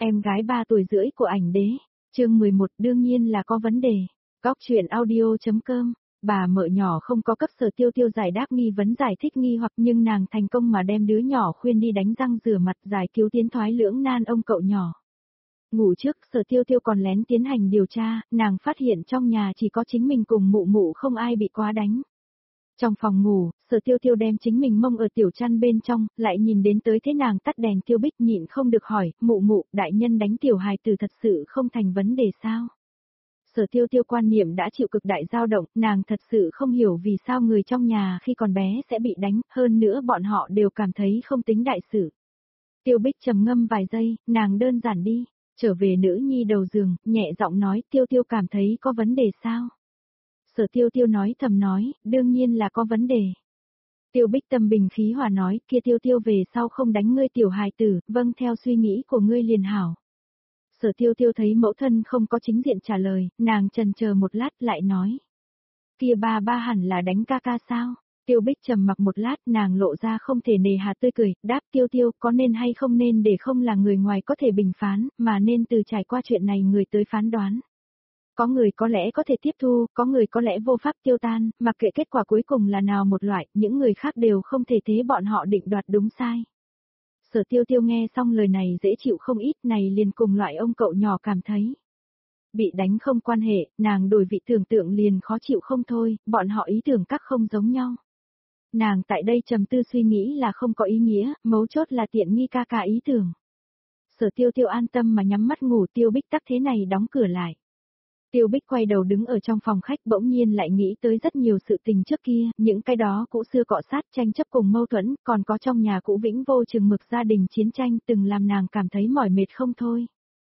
Em gái 3 tuổi rưỡi của ảnh đế. Chương 11 đương nhiên là có vấn đề. Góc truyện audio.com. Bà mợ nhỏ không có cấp Sở Tiêu Tiêu giải đáp nghi vấn giải thích nghi hoặc, nhưng nàng thành công mà đem đứa nhỏ khuyên đi đánh răng rửa mặt, giải cứu tiến thoái lưỡng nan ông cậu nhỏ. Ngủ trước, Sở Tiêu Tiêu còn lén tiến hành điều tra, nàng phát hiện trong nhà chỉ có chính mình cùng mụ mụ, không ai bị quá đánh. Trong phòng ngủ, Sở Tiêu Tiêu đem chính mình mông ở tiểu chăn bên trong, lại nhìn đến tới thế nàng tắt đèn. Tiêu Bích nhịn không được hỏi, mụ mụ, đại nhân đánh tiểu hài tử thật sự không thành vấn đề sao? Sở Tiêu Tiêu quan niệm đã chịu cực đại dao động, nàng thật sự không hiểu vì sao người trong nhà khi còn bé sẽ bị đánh, hơn nữa bọn họ đều cảm thấy không tính đại sự. Tiêu Bích trầm ngâm vài giây, nàng đơn giản đi, trở về nữ nhi đầu giường, nhẹ giọng nói, Tiêu Tiêu cảm thấy có vấn đề sao? Sở Tiêu Tiêu nói thầm nói, đương nhiên là có vấn đề. Tiêu Bích tâm bình khí hòa nói, kia Tiêu Tiêu về sau không đánh ngươi tiểu hài tử, vâng theo suy nghĩ của ngươi liền hảo. Sở Tiêu Tiêu thấy mẫu thân không có chính diện trả lời, nàng chần chờ một lát lại nói. Kia ba hẳn là đánh ca ca sao? Tiêu Bích trầm mặc một lát, nàng lộ ra không thể nề hà tươi cười, đáp Tiêu Tiêu, có nên hay không nên để không là người ngoài có thể bình phán, mà nên từ trải qua chuyện này người tới phán đoán. Có người có lẽ có thể tiếp thu, có người có lẽ vô pháp tiêu tan, mặc kệ kết quả cuối cùng là nào một loại, những người khác đều không thể thế bọn họ định đoạt đúng sai. Sở Tiêu Tiêu nghe xong lời này dễ chịu không ít, này liền cùng loại ông cậu nhỏ cảm thấy. Bị đánh không quan hệ, nàng đổi vị tưởng tượng liền khó chịu không thôi, bọn họ ý tưởng các không giống nhau. Nàng tại đây trầm tư suy nghĩ là không có ý nghĩa, mấu chốt là tiện nghi ca ca ý tưởng. Sở Tiêu Tiêu an tâm mà nhắm mắt ngủ. Tiêu Bích tắc thế này đóng cửa lại. Tiêu Bích quay đầu đứng ở trong phòng khách, bỗng nhiên lại nghĩ tới rất nhiều sự tình trước kia, những cái đó cũ xưa cọ sát, tranh chấp cùng mâu thuẫn, còn có trong nhà cũ vĩnh vô chừng mực gia đình chiến tranh, từng làm nàng cảm thấy mỏi mệt không thôi.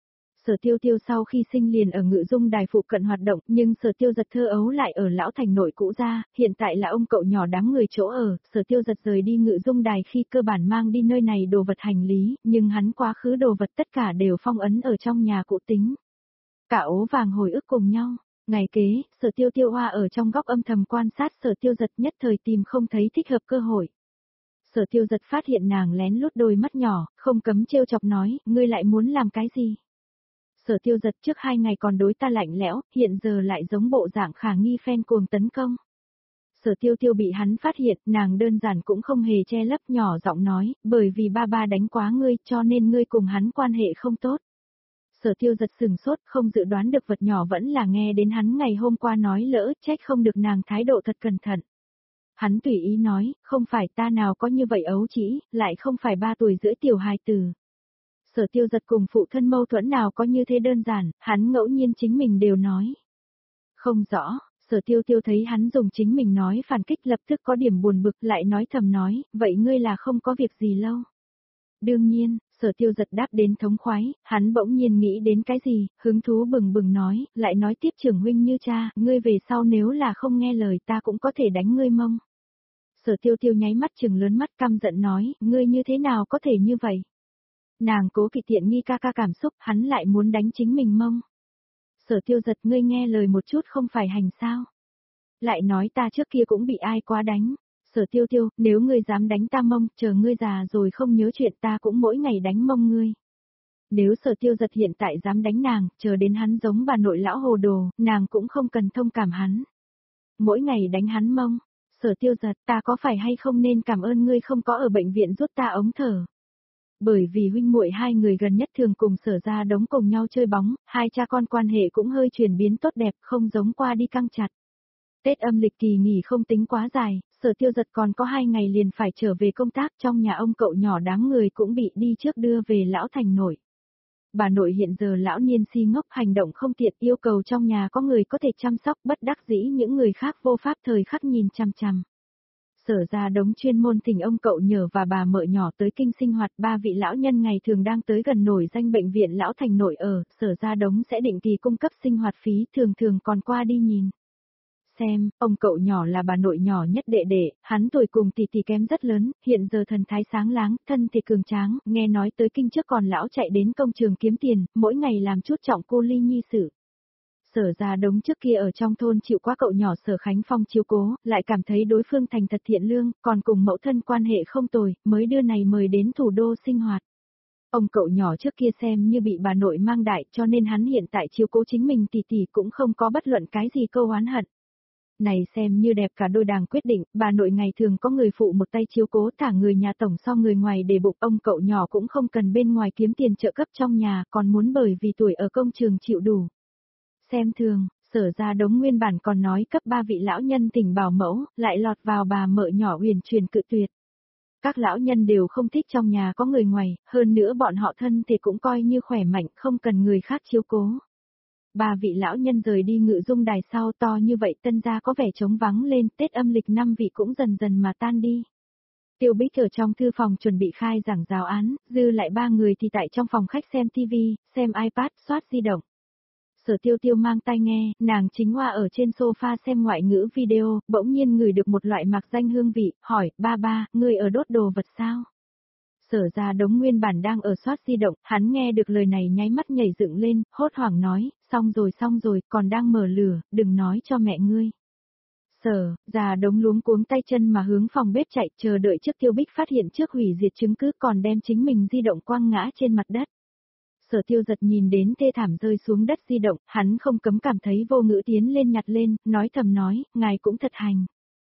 Sở Tiêu Tiêu sau khi sinh liền ở Ngự Dung Đài phụ cận hoạt động, nhưng Sở Tiêu Giật thơ ấu lại ở Lão Thành nội cũ gia, hiện tại là ông cậu nhỏ đám người chỗ ở. Sở Tiêu Giật rời đi Ngự Dung Đài khi cơ bản mang đi nơi này đồ vật hành lý, nhưng hắn quá khứ đồ vật tất cả đều phong ấn ở trong nhà cũ tính. Cả ố vàng hồi ức cùng nhau. Ngày kế, Sở Tiêu Tiêu hoa ở trong góc âm thầm quan sát Sở Tiêu Giật, nhất thời tìm không thấy thích hợp cơ hội. Sở Tiêu Giật phát hiện nàng lén lút đôi mắt nhỏ, không cấm trêu chọc nói, ngươi lại muốn làm cái gì? Sở Tiêu Giật trước 2 ngày còn đối ta lạnh lẽo, hiện giờ lại giống bộ dạng khả nghi phen cuồng tấn công. Sở Tiêu Tiêu bị hắn phát hiện, nàng đơn giản cũng không hề che lấp, nhỏ giọng nói, bởi vì ba đánh quá ngươi cho nên ngươi cùng hắn quan hệ không tốt. Sở Tiêu Giật sừng sốt, không dự đoán được vật nhỏ vẫn là nghe đến hắn ngày hôm qua nói lỡ, trách không được nàng thái độ thật cẩn thận. Hắn tùy ý nói, không phải ta nào có như vậy ấu trĩ, lại không phải 3 tuổi rưỡi tiểu hài tử. Sở Tiêu Giật cùng phụ thân mâu thuẫn nào có như thế đơn giản, hắn ngẫu nhiên chính mình đều nói. Không rõ, Sở Tiêu Tiêu thấy hắn dùng chính mình nói phản kích, lập tức có điểm buồn bực, lại nói thầm nói, vậy ngươi là không có việc gì lâu. Đương nhiên, Sở Tiêu Giật đáp đến thống khoái, hắn bỗng nhiên nghĩ đến cái gì, hứng thú bừng bừng nói, lại nói tiếp trưởng huynh như cha, ngươi về sau nếu là không nghe lời ta cũng có thể đánh ngươi mông. Sở Tiêu Tiêu nháy mắt trừng lớn mắt căm giận nói, ngươi như thế nào có thể như vậy? Nàng cố kỵ tiện nghi ca ca cảm xúc, hắn lại muốn đánh chính mình mông. Sở Tiêu Giật, ngươi nghe lời một chút không phải hành sao? Lại nói ta trước kia cũng bị ai quá đánh. Sở Tiêu Tiêu, nếu ngươi dám đánh ta mông, chờ ngươi già rồi không nhớ chuyện ta cũng mỗi ngày đánh mông ngươi. Nếu Sở Tiêu Giật hiện tại dám đánh nàng, chờ đến hắn giống bà nội lão hồ đồ, nàng cũng không cần thông cảm hắn. Mỗi ngày đánh hắn mông. Sở Tiêu Giật, ta có phải hay không nên cảm ơn ngươi không có ở bệnh viện rút ta ống thở. Bởi vì huynh muội hai người gần nhất thường cùng Sở ra đống cùng nhau chơi bóng, hai cha con quan hệ cũng hơi chuyển biến tốt đẹp, không giống qua đi căng chặt. Tết âm lịch kỳ nghỉ không tính quá dài, Sở Tiêu Giật còn có 2 ngày liền phải trở về công tác, trong nhà ông cậu nhỏ đám người cũng bị đi trước đưa về Lão Thành nội. Bà nội hiện giờ lão niên si ngốc, hành động không tiện, yêu cầu trong nhà có người có thể chăm sóc, bất đắc dĩ những người khác vô pháp thời khắc nhìn chằm chằm. Sở ra đống chuyên môn thỉnh ông cậu nhờ và bà mợ nhỏ tới kinh sinh hoạt, 3 vị lão nhân ngày thường đang tới gần nổi danh bệnh viện Lão Thành nội ở, Sở ra đống sẽ định kỳ cung cấp sinh hoạt phí, thường còn qua đi nhìn. Xem, ông cậu nhỏ là bà nội nhỏ nhất đệ đệ, hắn tuổi cùng tỷ kém rất lớn, hiện giờ thần thái sáng láng, thân thì cường tráng, nghe nói tới kinh trước còn lão chạy đến công trường kiếm tiền, mỗi ngày làm chút trọng cô ly nhi sự. Sở ra đống trước kia ở trong thôn chịu quá cậu nhỏ Sở Khánh Phong chiếu cố, lại cảm thấy đối phương thành thật thiện lương, còn cùng mẫu thân quan hệ không tồi, mới đưa này mời đến thủ đô sinh hoạt. Ông cậu nhỏ trước kia xem như bị bà nội mang đại cho nên hắn hiện tại chiếu cố chính mình tỷ tỷ cũng không có bất luận cái gì câu oán hận. Này xem như đẹp cả đôi đảng quyết định, bà nội ngày thường có người phụ một tay chiếu cố thả người nhà tổng so người ngoài để bụng, ông cậu nhỏ cũng không cần bên ngoài kiếm tiền trợ cấp trong nhà, còn muốn bởi vì tuổi ở công trường chịu đủ. Xem thường, Sở Gia Đống nguyên bản còn nói cấp 3 vị lão nhân tỉnh bảo mẫu, lại lọt vào bà mợ nhỏ huyền truyền cự tuyệt. Các lão nhân đều không thích trong nhà có người ngoài, hơn nữa bọn họ thân thì cũng coi như khỏe mạnh, không cần người khác chiếu cố. Ba vị lão nhân rời đi Ngự Dung Đài sau, to như vậy Tân gia có vẻ trống vắng lên, Tết âm lịch 5 vị cũng dần dần mà tan đi. Tiêu Bích ở trong thư phòng chuẩn bị khai giảng giáo án, dư lại 3 người thì tại trong phòng khách xem TV, xem iPad, soát di động. Sở Tiêu Tiêu mang tai nghe, nàng chính hoa ở trên sofa xem ngoại ngữ video, bỗng nhiên ngửi được một loại mạc danh hương vị, hỏi, ba, ngươi ở đốt đồ vật sao? Sở Gia Đống nguyên bản đang ở soát di động, hắn nghe được lời này nháy mắt nhảy dựng lên, hốt hoảng nói, xong rồi, còn đang mở lửa, đừng nói cho mẹ ngươi. Sở Gia Đống luống cuống tay chân mà hướng phòng bếp chạy, chờ đợi trước Tiêu Bích phát hiện trước hủy diệt chứng cứ, còn đem chính mình di động quăng ngã trên mặt đất. Sở Tiêu Giật nhìn đến thê thảm rơi xuống đất di động, hắn không cấm cảm thấy vô ngữ tiến lên nhặt lên, nói thầm nói, ngài cũng thật hành.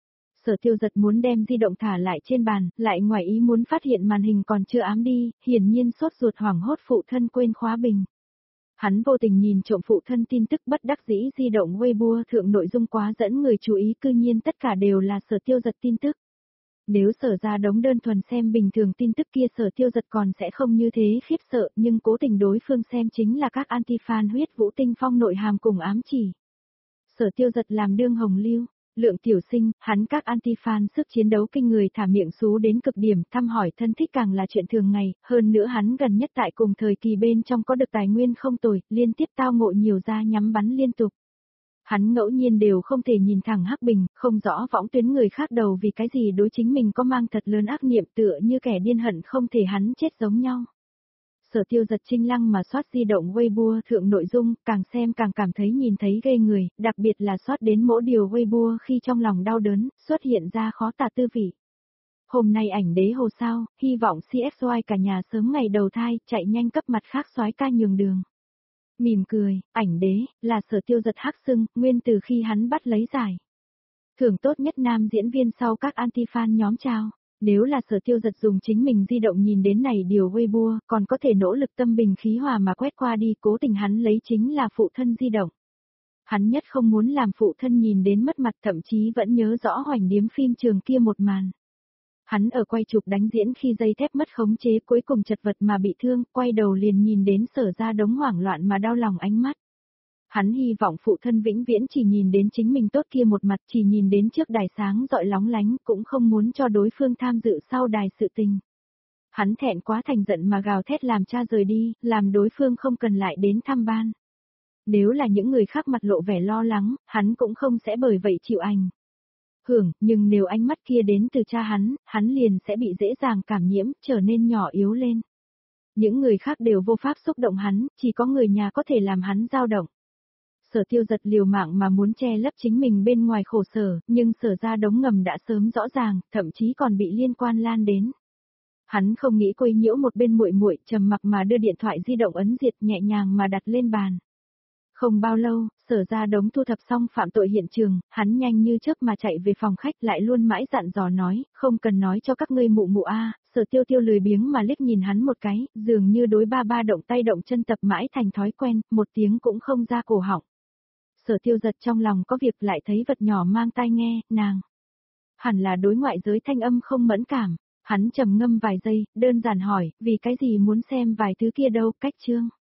Sở Tiêu Giật muốn đem di động thả lại trên bàn, lại ngoài ý muốn phát hiện màn hình còn chưa ám đi, hiển nhiên sốt ruột hoảng hốt phụ thân quên khóa bình. Hắn vô tình nhìn trộm phụ thân tin tức, bất đắc dĩ di động Weibo thượng nội dung quá dẫn người chú ý, cư nhiên tất cả đều là Sở Tiêu Giật tin tức. Nếu Sở Gia Đống đơn thuần xem bình thường tin tức kia Sở Tiêu Giật còn sẽ không như thế khiếp sợ, nhưng cố tình đối phương xem chính là các anti-fan huyết vũ tinh phong nội hàm cùng ám chỉ. Sở Tiêu Giật làm đương hồng lưu, Lượng tiểu sinh, hắn các anti-fan sức chiến đấu kinh người thả miệng xú đến cực điểm, thăm hỏi thân thích càng là chuyện thường ngày, hơn nữa hắn gần nhất tại cùng thời kỳ bên trong có được tài nguyên không tồi, liên tiếp tao ngộ nhiều ra nhắm bắn liên tục. Hắn ngẫu nhiên đều không thể nhìn thẳng Hắc Bình, không rõ võng tuyến người khác đầu vì cái gì đối chính mình có mang thật lớn ác niệm, tựa như kẻ điên hận không thể hắn chết giống nhau. Sở Tiêu Giật trinh lăng mà soát di động Weibo thượng nội dung, càng xem càng cảm thấy nhìn thấy ghê người, đặc biệt là soát đến mỗi điều Weibo khi trong lòng đau đớn, xuất hiện ra khó tả tư vị. Hôm nay ảnh đế hồ sao, hy vọng CXY cả nhà sớm ngày đầu thai, chạy nhanh cấp mặt khác soái ca nhường đường. Mỉm cười, ảnh đế, là Sở Tiêu Giật hắc xưng, nguyên từ khi hắn bắt lấy giải. Thưởng tốt nhất nam diễn viên sau các anti-fan nhóm trao. Nếu là Sở Tiêu Giật dùng chính mình di động nhìn đến này điều Weibo, còn có thể nỗ lực tâm bình khí hòa mà quét qua đi, cố tình hắn lấy chính là phụ thân di động. Hắn nhất không muốn làm phụ thân nhìn đến mất mặt, thậm chí vẫn nhớ rõ hoành điếm phim trường kia một màn. Hắn ở quay chụp đánh diễn khi dây thép mất khống chế cuối cùng chật vật mà bị thương, quay đầu liền nhìn đến Sở Gia Đống hoảng loạn mà đau lòng ánh mắt. Hắn hy vọng phụ thân vĩnh viễn chỉ nhìn đến chính mình tốt kia một mặt, chỉ nhìn đến trước đài sáng rọi lóng lánh, cũng không muốn cho đối phương tham dự sau đài sự tình. Hắn thẹn quá thành giận mà gào thét làm cha rời đi, làm đối phương không cần lại đến thăm ban. Nếu là những người khác mặt lộ vẻ lo lắng, hắn cũng không sẽ bởi vậy chịu ảnh hưởng, nhưng nếu ánh mắt kia đến từ cha hắn liền sẽ bị dễ dàng cảm nhiễm, trở nên nhỏ yếu lên. Những người khác đều vô pháp xúc động hắn, chỉ có người nhà có thể làm hắn dao động. Sở Tiêu Giật liều mạng mà muốn che lấp chính mình bên ngoài khổ sở, nhưng Sở Gia Đống ngầm đã sớm rõ ràng, thậm chí còn bị liên quan lan đến. Hắn không nghĩ quấy nhiễu một bên muội muội, trầm mặc mà đưa điện thoại di động ấn diệt, nhẹ nhàng mà đặt lên bàn. Không bao lâu, Sở Gia Đống thu thập xong phạm tội hiện trường, hắn nhanh như chớp mà chạy về phòng khách, lại luôn mãi dặn dò nói, không cần nói cho các ngươi mụ mụ a. Sở Tiêu Tiêu lười biếng mà liếc nhìn hắn một cái, dường như đối ba động tay động chân tập mãi thành thói quen, một tiếng cũng không ra cổ họng. Sở Tiêu Giật trong lòng có việc lại thấy vật nhỏ mang tai nghe, nàng hẳn là đối ngoại giới thanh âm không mẫn cảm. Hắn trầm ngâm vài giây, đơn giản hỏi, vì cái gì muốn xem vài thứ kia đâu, cách chương.